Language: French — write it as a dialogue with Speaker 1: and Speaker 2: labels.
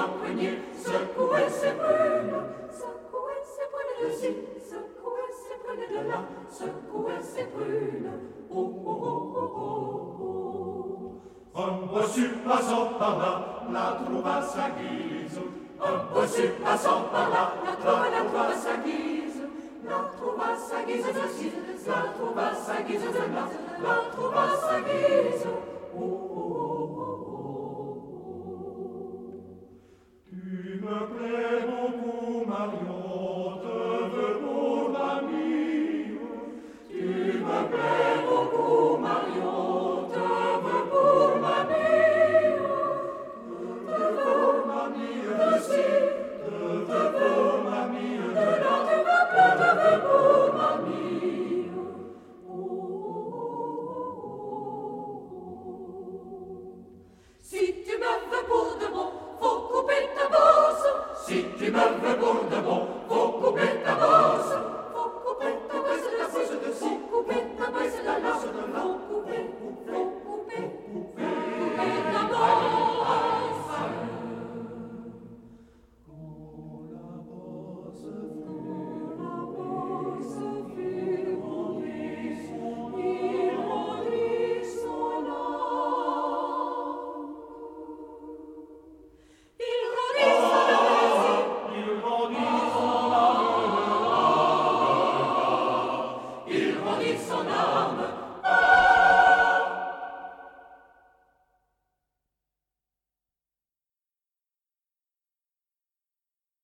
Speaker 1: la poignée, secouait ses prunes de ci, secouait ses prunes de là, secouait ses prunes. Oh, oh, oh, oh, oh, oh. Un bossu passant par là, la trouva à sa guise. Un bossu passant par là, la trouva à sa guise. La trouva à sa guise de ci, la trouva à sa guise de là, la trouva à sa guise. Oh, oh.